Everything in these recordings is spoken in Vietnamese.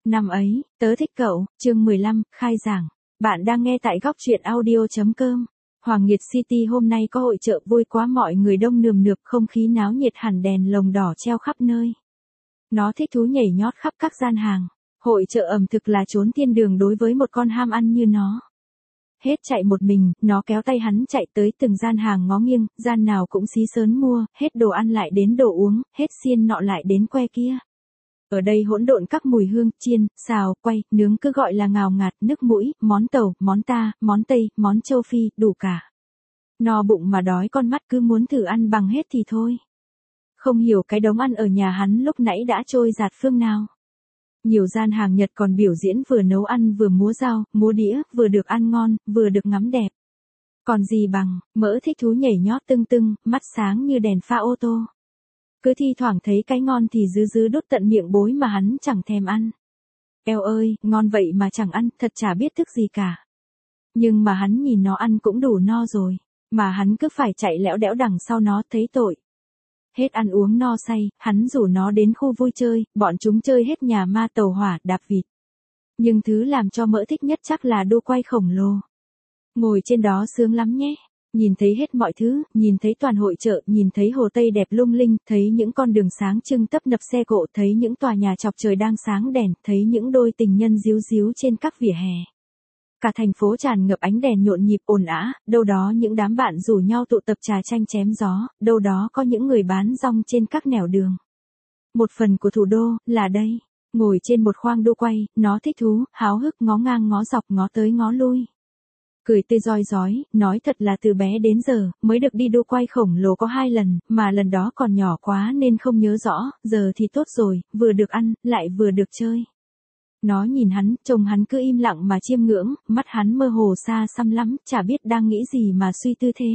Năm ấy, tớ thích cậu, chương 15, khai giảng. Bạn đang nghe tại góc truyện audio.com. Hoàng Nguyệt City hôm nay có hội chợ vui quá, mọi người đông nườm nượp, không khí náo nhiệt hẳn, đèn lồng đỏ treo khắp nơi. Nó thích thú nhảy nhót khắp các gian hàng. Hội chợ ẩm thực là chốn thiên đường đối với một con ham ăn như nó. Hết chạy một mình, nó kéo tay hắn chạy tới từng gian hàng ngó nghiêng, gian nào cũng xí xớn mua, hết đồ ăn lại đến đồ uống, hết xiên nọ lại đến que kia. Ở đây hỗn độn các mùi hương, chiên, xào, quay, nướng cứ gọi là ngào ngạt, nước mũi, món tàu, món ta, món tây, món châu Phi, đủ cả. No bụng mà đói con mắt cứ muốn thử ăn bằng hết thì thôi. Không hiểu cái đống ăn ở nhà hắn lúc nãy đã trôi dạt phương nào. Nhiều gian hàng Nhật còn biểu diễn vừa nấu ăn vừa múa dao, múa đĩa, vừa được ăn ngon, vừa được ngắm đẹp. Còn gì bằng, mỡ thích thú nhảy nhót tưng tưng, mắt sáng như đèn pha ô tô. Cứ thi thoảng thấy cái ngon thì dứ đốt tận miệng bối mà hắn chẳng thèm ăn. Eo ơi, ngon vậy mà chẳng ăn, thật chả biết thức gì cả. Nhưng mà hắn nhìn nó ăn cũng đủ no rồi, mà hắn cứ phải chạy lẽo đẽo đằng sau nó, thấy tội. Hết ăn uống no say, hắn rủ nó đến khu vui chơi, bọn chúng chơi hết nhà ma, tàu hỏa, đạp vịt. Nhưng thứ làm cho mỡ thích nhất chắc là đu quay khổng lồ. Ngồi trên đó sướng lắm nhé. Nhìn thấy hết mọi thứ, nhìn thấy toàn hội chợ, nhìn thấy hồ Tây đẹp lung linh, thấy những con đường sáng trưng tấp nập xe cộ, thấy những tòa nhà chọc trời đang sáng đèn, thấy những đôi tình nhân díu díu trên các vỉa hè. Cả thành phố tràn ngập ánh đèn nhộn nhịp ồn ào, đâu đó những đám bạn rủ nhau tụ tập trà chanh chém gió, đâu đó có những người bán rong trên các nẻo đường. Một phần của thủ đô, là đây. Ngồi trên một khoang đu quay, nó thích thú, háo hức ngó ngang ngó dọc ngó tới ngó lui. Cười tươi roi rói, nói thật là từ bé đến giờ, mới được đi đu quay khổng lồ có 2 lần, mà lần đó còn nhỏ quá nên không nhớ rõ, giờ thì tốt rồi, vừa được ăn, lại vừa được chơi. Nó nhìn hắn, trông hắn cứ im lặng mà chiêm ngưỡng, mắt hắn mơ hồ xa xăm lắm, chả biết đang nghĩ gì mà suy tư thế.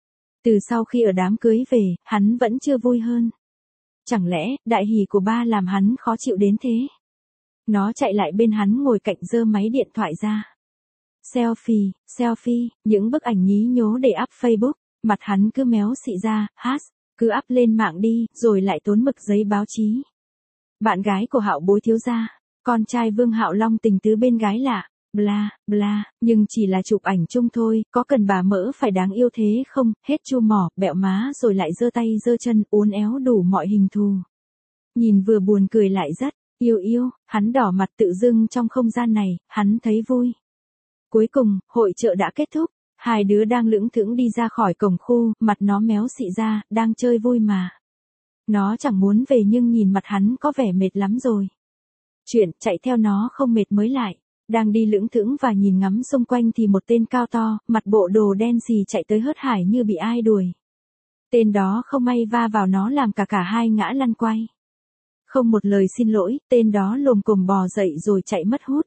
Từ sau khi ở đám cưới về, hắn vẫn chưa vui hơn. Chẳng lẽ, đại hỷ của ba làm hắn khó chịu đến thế? Nó chạy lại bên hắn ngồi cạnh, giơ máy điện thoại ra. Selfie, những bức ảnh nhí nhố để up Facebook, mặt hắn cứ méo xị ra, cứ up lên mạng đi, rồi lại tốn mực giấy báo chí. Bạn gái của Hạo Bối thiếu gia, con trai Vương Hạo Long tình tứ bên gái lạ, bla, bla, nhưng chỉ là chụp ảnh chung thôi, có cần bà mỡ phải đáng yêu thế không, hết chu mỏ, bẹo má rồi lại giơ tay giơ chân, uốn éo đủ mọi hình thù. Nhìn vừa buồn cười lại rất, yêu, hắn đỏ mặt tự dưng trong không gian này, hắn thấy vui. Cuối cùng, hội chợ đã kết thúc, hai đứa đang lững thững đi ra khỏi cổng khu, mặt nó méo xị ra, đang chơi vui mà. Nó chẳng muốn về nhưng nhìn mặt hắn có vẻ mệt lắm rồi. Chuyện chạy theo nó không mệt mới lại. Đang đi lững thững và nhìn ngắm xung quanh thì một tên cao to, mặt bộ đồ đen xì chạy tới hớt hải như bị ai đuổi. Tên đó không may va vào nó làm cả hai ngã lăn quay. Không một lời xin lỗi, tên đó lồm cồm bò dậy rồi chạy mất hút.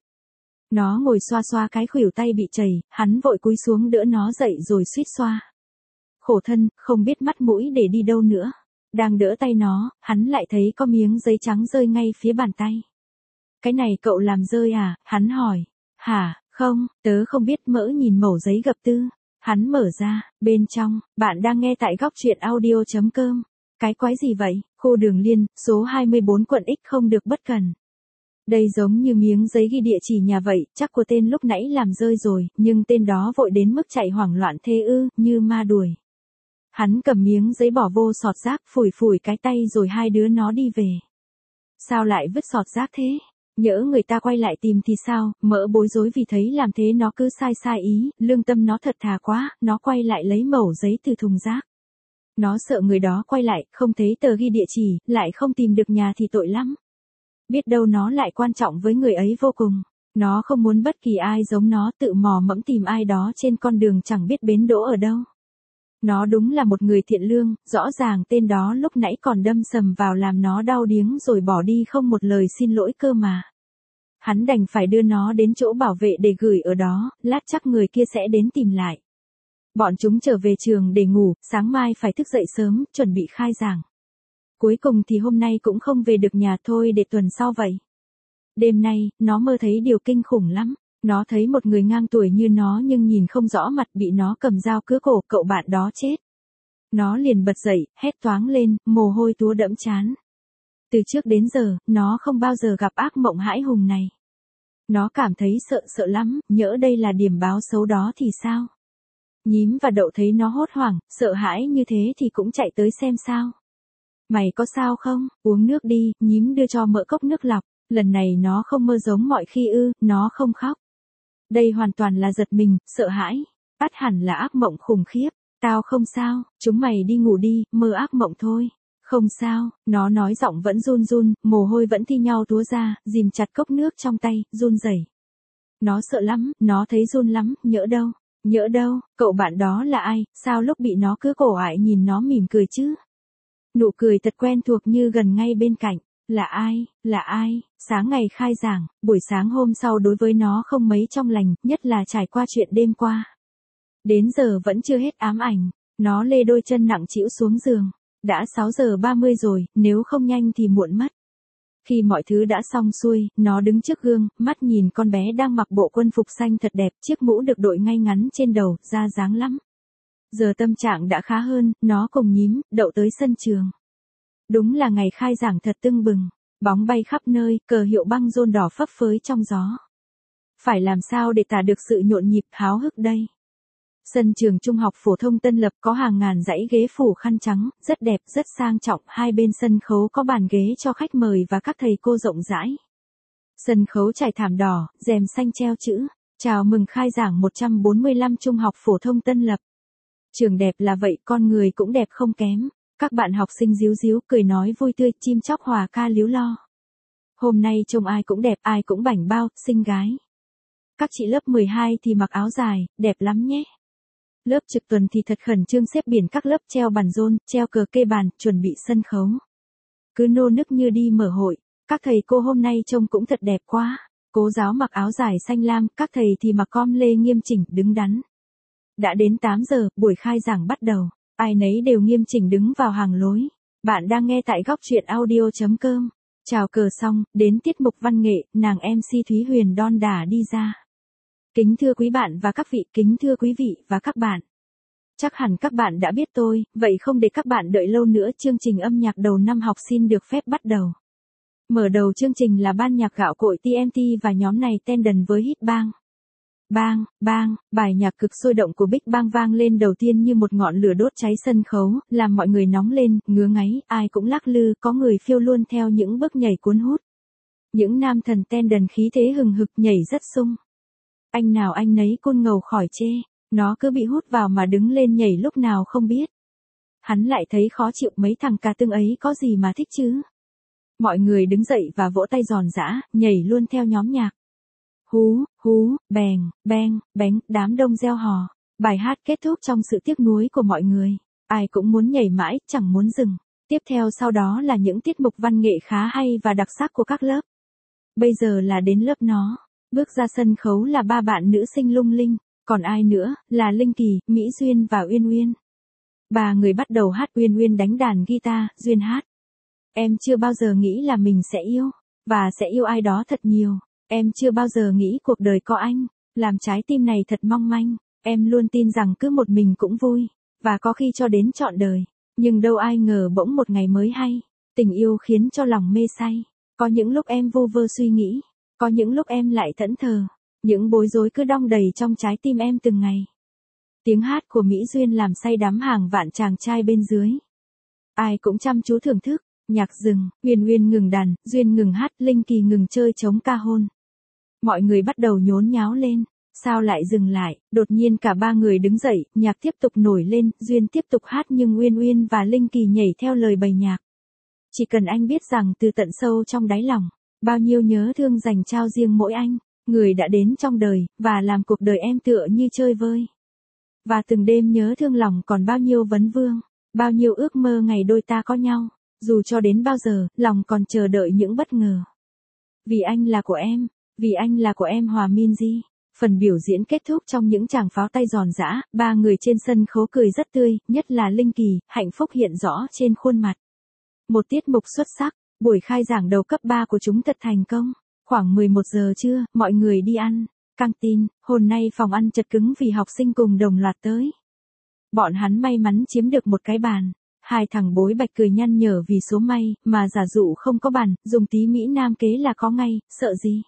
Nó ngồi xoa cái khuỷu tay bị chảy, hắn vội cúi xuống đỡ nó dậy rồi suýt xoa. Khổ thân, không biết mắt mũi để đi đâu nữa. Đang đỡ tay nó, hắn lại thấy có miếng giấy trắng rơi ngay phía bàn tay. Cái này cậu làm rơi à? Hắn hỏi. Hả, không, tớ không biết. Mỡ nhìn mẩu giấy gập tư. Hắn mở ra, bên trong, bạn đang nghe tại góc truyện audio.com. Cái quái gì vậy? Khu Đường Liên, số 24 quận X không được bất cần. Đây giống như miếng giấy ghi địa chỉ nhà vậy, chắc của tên lúc nãy làm rơi rồi, nhưng tên đó vội đến mức chạy hoảng loạn thế ư, như ma đuổi. Hắn cầm miếng giấy bỏ vô sọt rác, phủi cái tay rồi hai đứa nó đi về. Sao lại vứt sọt rác thế? Nhỡ người ta quay lại tìm thì sao? Mỡ bối rối vì thấy làm thế nó cứ sai ý, lương tâm nó thật thà quá, nó quay lại lấy mẩu giấy từ thùng rác. Nó sợ người đó quay lại, không thấy tờ ghi địa chỉ, lại không tìm được nhà thì tội lắm. Biết đâu nó lại quan trọng với người ấy vô cùng. Nó không muốn bất kỳ ai giống nó tự mò mẫm tìm ai đó trên con đường chẳng biết bến đỗ ở đâu. Nó đúng là một người thiện lương, rõ ràng tên đó lúc nãy còn đâm sầm vào làm nó đau điếng rồi bỏ đi không một lời xin lỗi cơ mà. Hắn đành phải đưa nó đến chỗ bảo vệ để gửi ở đó, lát chắc người kia sẽ đến tìm lại. Bọn chúng trở về trường để ngủ, sáng mai phải thức dậy sớm, chuẩn bị khai giảng. Cuối cùng thì hôm nay cũng không về được nhà, thôi để tuần sau vậy. Đêm nay, nó mơ thấy điều kinh khủng lắm. Nó thấy một người ngang tuổi như nó nhưng nhìn không rõ mặt bị nó cầm dao cứa cổ, cậu bạn đó chết. Nó liền bật dậy, hét toáng lên, mồ hôi túa đẫm trán. Từ trước đến giờ, nó không bao giờ gặp ác mộng hãi hùng này. Nó cảm thấy sợ lắm, nhỡ đây là điểm báo xấu đó thì sao? Nhím và Đậu thấy nó hốt hoảng, sợ hãi như thế thì cũng chạy tới xem sao. Mày có sao không? Uống nước đi, nhím đưa cho Mỡ cốc nước lọc. Lần này nó không mơ giống mọi khi nó không khóc. Đây hoàn toàn là giật mình, sợ hãi. Ắt hẳn là ác mộng khủng khiếp. Tao không sao, chúng mày đi ngủ đi, mơ ác mộng thôi. Không sao, nó nói giọng vẫn run run, mồ hôi vẫn thi nhau túa ra, ghim chặt cốc nước trong tay, run rẩy. Nó sợ lắm, nó thấy run lắm, nhỡ đâu, cậu bạn đó là ai, sao lúc bị nó cứ cổ ải nhìn nó mỉm cười chứ? Nụ cười thật quen thuộc như gần ngay bên cạnh. Là ai, sáng ngày khai giảng, buổi sáng hôm sau đối với nó không mấy trong lành, nhất là trải qua chuyện đêm qua. Đến giờ vẫn chưa hết ám ảnh, nó lê đôi chân nặng trĩu xuống giường. Đã 6:30 rồi, nếu không nhanh thì muộn mất. Khi mọi thứ đã xong xuôi, nó đứng trước gương, mắt nhìn con bé đang mặc bộ quân phục xanh thật đẹp, chiếc mũ được đội ngay ngắn trên đầu, ra dáng lắm. Giờ tâm trạng đã khá hơn, nó cùng nhím, Đậu tới sân trường. Đúng là ngày khai giảng thật tưng bừng, bóng bay khắp nơi, cờ hiệu băng rôn đỏ phấp phới trong gió. Phải làm sao để tả được sự nhộn nhịp háo hức đây? Sân trường trung học phổ thông Tân Lập có hàng ngàn dãy ghế phủ khăn trắng, rất đẹp, rất sang trọng, hai bên sân khấu có bàn ghế cho khách mời và các thầy cô rộng rãi. Sân khấu trải thảm đỏ, rèm xanh treo chữ, chào mừng khai giảng 145 trung học phổ thông Tân Lập. Trường đẹp là vậy, con người cũng đẹp không kém. Các bạn học sinh díu díu cười nói vui tươi, chim chóc hòa ca líu lo. Hôm nay trông ai cũng đẹp, ai cũng bảnh bao, xinh gái. Các chị lớp 12 thì mặc áo dài, đẹp lắm nhé. Lớp trực tuần thì thật khẩn trương xếp biển các lớp treo bàn rôn, treo cờ kê bàn, chuẩn bị sân khấu. Cứ nô nức như đi mở hội, các thầy cô hôm nay trông cũng thật đẹp quá. Cố giáo mặc áo dài xanh lam, các thầy thì mặc com lê nghiêm chỉnh, đứng đắn. Đã đến 8 giờ, buổi khai giảng bắt đầu. Ai nấy đều nghiêm chỉnh đứng vào hàng lối. Bạn đang nghe tại góc truyện audio.com. Chào cờ xong, đến tiết mục văn nghệ, nàng MC Thúy Huyền đon đả đi ra. Kính thưa quý bạn và các vị, kính thưa quý vị và các bạn. Chắc hẳn các bạn đã biết tôi, vậy không để các bạn đợi lâu nữa, chương trình âm nhạc đầu năm học xin được phép bắt đầu. Mở đầu chương trình là ban nhạc gạo cội TNT và nhóm này Tendon với hit Bang. Bang, bang, bài nhạc cực sôi động của Big Bang vang lên đầu tiên như một ngọn lửa đốt cháy sân khấu, làm mọi người nóng lên, ngứa ngáy, ai cũng lắc lư, có người phiêu luôn theo những bước nhảy cuốn hút. Những nam thần Tendon khí thế hừng hực nhảy rất sung. Anh nào anh nấy côn ngầu khỏi chê, nó cứ bị hút vào mà đứng lên nhảy lúc nào không biết. Hắn lại thấy khó chịu, mấy thằng cà tương ấy có gì mà thích chứ. Mọi người đứng dậy và vỗ tay giòn giã, nhảy luôn theo nhóm nhạc. Hú, hú, bèng, beng, bánh, đám đông reo hò. Bài hát kết thúc trong sự tiếc nuối của mọi người. Ai cũng muốn nhảy mãi, chẳng muốn dừng. Tiếp theo sau đó là những tiết mục văn nghệ khá hay và đặc sắc của các lớp. Bây giờ là đến lớp nó. Bước ra sân khấu là ba bạn nữ sinh lung linh. Còn ai nữa, là Linh Kỳ, Mỹ Duyên và Uyên Uyên. Ba người bắt đầu hát, Uyên Uyên đánh đàn guitar, Duyên hát. Em chưa bao giờ nghĩ là mình sẽ yêu, và sẽ yêu ai đó thật nhiều. Em chưa bao giờ nghĩ cuộc đời có anh, làm trái tim này thật mong manh. Em luôn tin rằng cứ một mình cũng vui, và có khi cho đến trọn đời. Nhưng đâu ai ngờ bỗng một ngày mới hay, tình yêu khiến cho lòng mê say. Có những lúc em vô vơ suy nghĩ, có những lúc em lại thẫn thờ. Những bối rối cứ đong đầy trong trái tim em từng ngày. Tiếng hát của Mỹ Duyên làm say đắm hàng vạn chàng trai bên dưới. Ai cũng chăm chú thưởng thức. Nhạc dừng, Uyên Uyên ngừng đàn, Duyên ngừng hát, Linh Kỳ ngừng chơi trống ca hôn. Mọi người bắt đầu nhốn nháo lên. Sao lại dừng lại? Đột nhiên cả ba người đứng dậy, nhạc tiếp tục nổi lên, Duyên tiếp tục hát nhưng Uyên Uyên và Linh Kỳ nhảy theo lời bài nhạc. Chỉ cần anh biết rằng từ tận sâu trong đáy lòng, bao nhiêu nhớ thương dành trao riêng mỗi anh, người đã đến trong đời, và làm cuộc đời em tựa như chơi vơi. Và từng đêm nhớ thương lòng còn bao nhiêu vấn vương, bao nhiêu ước mơ ngày đôi ta có nhau. Dù cho đến bao giờ, lòng còn chờ đợi những bất ngờ. Vì anh là của em, vì anh là của em Hòa Minzy. Phần biểu diễn kết thúc trong những tràng pháo tay giòn giã, ba người trên sân khấu cười rất tươi, nhất là Linh Kỳ, hạnh phúc hiện rõ trên khuôn mặt. Một tiết mục xuất sắc, buổi khai giảng đầu cấp 3 của chúng thật thành công. Khoảng 11 giờ trưa, mọi người đi ăn. Căng tin, hôm nay phòng ăn chật cứng vì học sinh cùng đồng loạt tới. Bọn hắn may mắn chiếm được một cái bàn. Hai thằng bối Bạch cười nhăn nhở vì số may, mà giả dụ không có bàn, dùng tí Mỹ Nam kế là có ngay, sợ gì.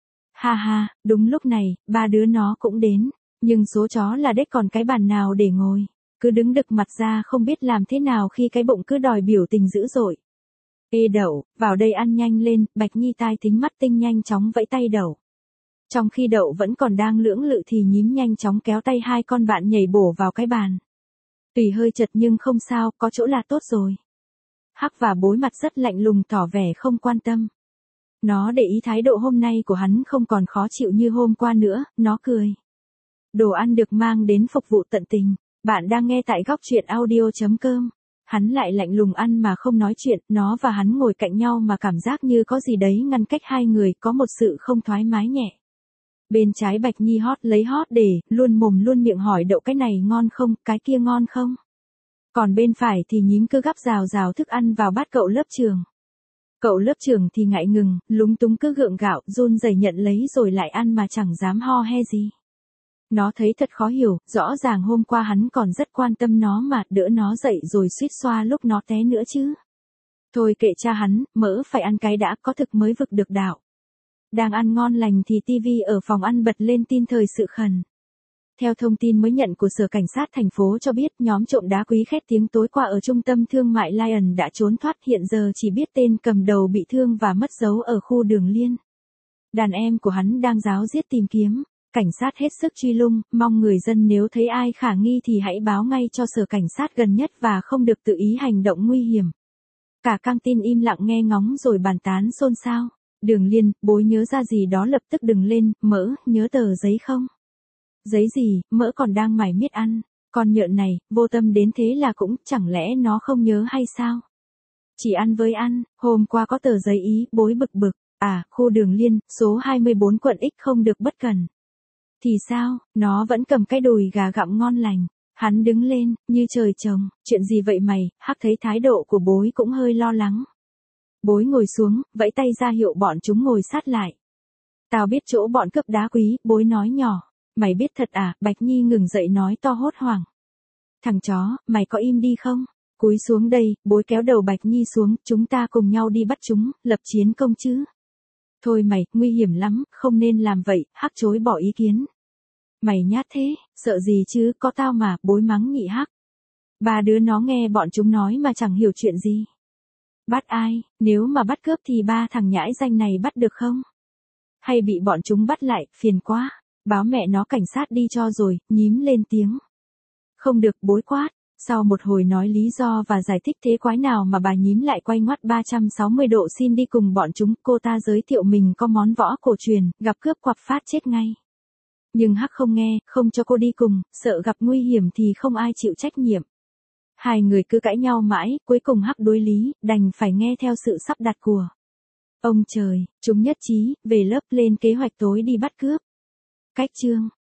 Ha ha, đúng lúc này, ba đứa nó cũng đến, nhưng số chó là đếch còn cái bàn nào để ngồi, cứ đứng đực mặt ra không biết làm thế nào khi cái bụng cứ đòi biểu tình dữ dội. Ê Đậu, vào đây ăn nhanh lên, Bạch Nhi tai thính mắt tinh nhanh chóng vẫy tay Đậu. Trong khi Đậu vẫn còn đang lưỡng lự thì Nhím nhanh chóng kéo tay hai con bạn nhảy bổ vào cái bàn. Tùy hơi chật nhưng không sao, có chỗ là tốt rồi. Hắc và bối mặt rất lạnh lùng tỏ vẻ không quan tâm. Nó để ý thái độ hôm nay của hắn không còn khó chịu như hôm qua nữa, nó cười. Đồ ăn được mang đến phục vụ tận tình, bạn đang nghe tại góc truyện audio.com. Hắn lại lạnh lùng ăn mà không nói chuyện, nó và hắn ngồi cạnh nhau mà cảm giác như có gì đấy ngăn cách hai người, có một sự không thoải mái nhẹ. Bên trái Bạch Nhi lấy hót để, luôn mồm luôn miệng hỏi Đậu cái này ngon không, cái kia ngon không. Còn bên phải thì Nhím cứ gắp rào rào thức ăn vào bát cậu lớp trường. Cậu lớp trường thì ngại ngừng, lúng túng cứ gượng gạo, run rẩy nhận lấy rồi lại ăn mà chẳng dám ho he gì. Nó thấy thật khó hiểu, rõ ràng hôm qua hắn còn rất quan tâm nó mà, đỡ nó dậy rồi suýt xoa lúc nó té nữa chứ. Thôi kệ cha hắn, mỡ phải ăn cái đã, có thực mới vực được đạo. Đang ăn ngon lành thì tivi ở phòng ăn bật lên tin thời sự khẩn. Theo thông tin mới nhận của Sở Cảnh sát thành phố cho biết, nhóm trộm đá quý khét tiếng tối qua ở trung tâm thương mại Lion đã trốn thoát, hiện giờ chỉ biết tên cầm đầu bị thương và mất dấu ở khu Đường Liên. Đàn em của hắn đang ráo riết tìm kiếm, cảnh sát hết sức truy lùng, mong người dân nếu thấy ai khả nghi thì hãy báo ngay cho Sở Cảnh sát gần nhất và không được tự ý hành động nguy hiểm. Cả căng tin im lặng nghe ngóng rồi bàn tán xôn xao. Đường Liên, bối nhớ ra gì đó lập tức đừng lên, mỡ, nhớ tờ giấy không? Giấy gì, mỡ còn đang mải miết ăn, con nhợn này, vô tâm đến thế là cũng, chẳng lẽ nó không nhớ hay sao? Chỉ ăn với ăn, hôm qua có tờ giấy ý, bối bực bực, khu Đường Liên, số 24 quận X không được bất cẩn. Thì sao, nó vẫn cầm cái đùi gà gặm ngon lành, hắn đứng lên, như trời trồng, chuyện gì vậy mày, Hắc thấy thái độ của bối cũng hơi lo lắng. Bối ngồi xuống, vẫy tay ra hiệu bọn chúng ngồi sát lại. Tao biết chỗ bọn cướp đá quý, bối nói nhỏ. Mày biết thật à, Bạch Nhi ngừng dậy nói to hốt hoảng. Thằng chó, mày có im đi không? Cúi xuống đây, bối kéo đầu Bạch Nhi xuống, chúng ta cùng nhau đi bắt chúng, lập chiến công chứ. Thôi mày, nguy hiểm lắm, không nên làm vậy, Hắc chối bỏ ý kiến. Mày nhát thế, sợ gì chứ, có tao mà, bối mắng nhị Hắc. Ba đứa nó nghe bọn chúng nói mà chẳng hiểu chuyện gì. Bắt ai, nếu mà bắt cướp thì ba thằng nhãi danh này bắt được không? Hay bị bọn chúng bắt lại, phiền quá. Báo mẹ nó cảnh sát đi cho rồi, Nhím lên tiếng. Không được, bối quát. Sau một hồi nói lý do và giải thích thế quái nào mà bà Nhím lại quay ngoắt 360 độ xin đi cùng bọn chúng, cô ta giới thiệu mình có món võ cổ truyền, gặp cướp quặp phát chết ngay. Nhưng Hắc không nghe, không cho cô đi cùng, sợ gặp nguy hiểm thì không ai chịu trách nhiệm. Hai người cứ cãi nhau mãi, cuối cùng Hắc đối lý, đành phải nghe theo sự sắp đặt của ông trời, chúng nhất trí, về lớp lên kế hoạch tối đi bắt cướp. Cách chương